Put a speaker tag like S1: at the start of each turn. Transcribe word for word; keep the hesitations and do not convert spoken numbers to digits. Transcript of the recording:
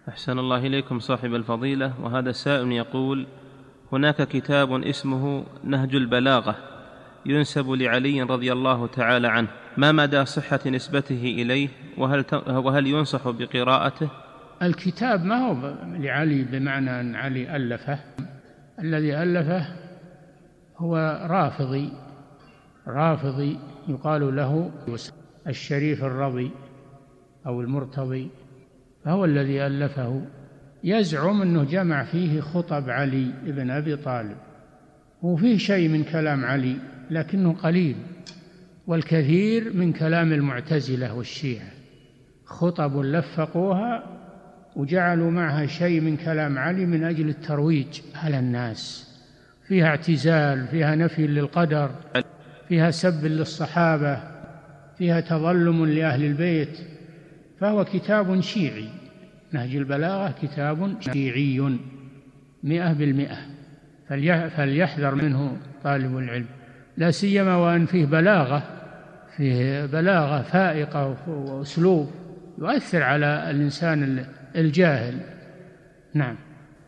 S1: أحسن الله إليكم صاحب الفضيلة. وهذا سائل يقول: هناك كتاب اسمه نهج البلاغة ينسب لعلي رضي الله تعالى عنه، ما مدى صحة نسبته إليه، وهل, وهل ينصح بقراءته؟
S2: الكتاب ما هو لعلي بمعنى أن علي ألفه، الذي ألفه هو رافضي رافضي يقال له الشريف الرضي أو المرتضي، فهو الذي ألفه. يزعم أنه جمع فيه خطب علي بن أبي طالب، وفيه شيء من كلام علي لكنه قليل، والكثير من كلام المعتزلة والشيعة، خطب لفقوها وجعلوا معها شيء من كلام علي من أجل الترويج على الناس، فيها اعتزال، فيها نفي للقدر، فيها سب للصحابة، فيها تظلم لأهل البيت، فهو كتاب شيعي. نهج البلاغة كتاب شيعي مئة بالمئة، فليحذر منه طالب العلم، لا سيما وأن فيه بلاغة فيه بلاغة فائقة وأسلوب يؤثر على الإنسان الجاهل. نعم.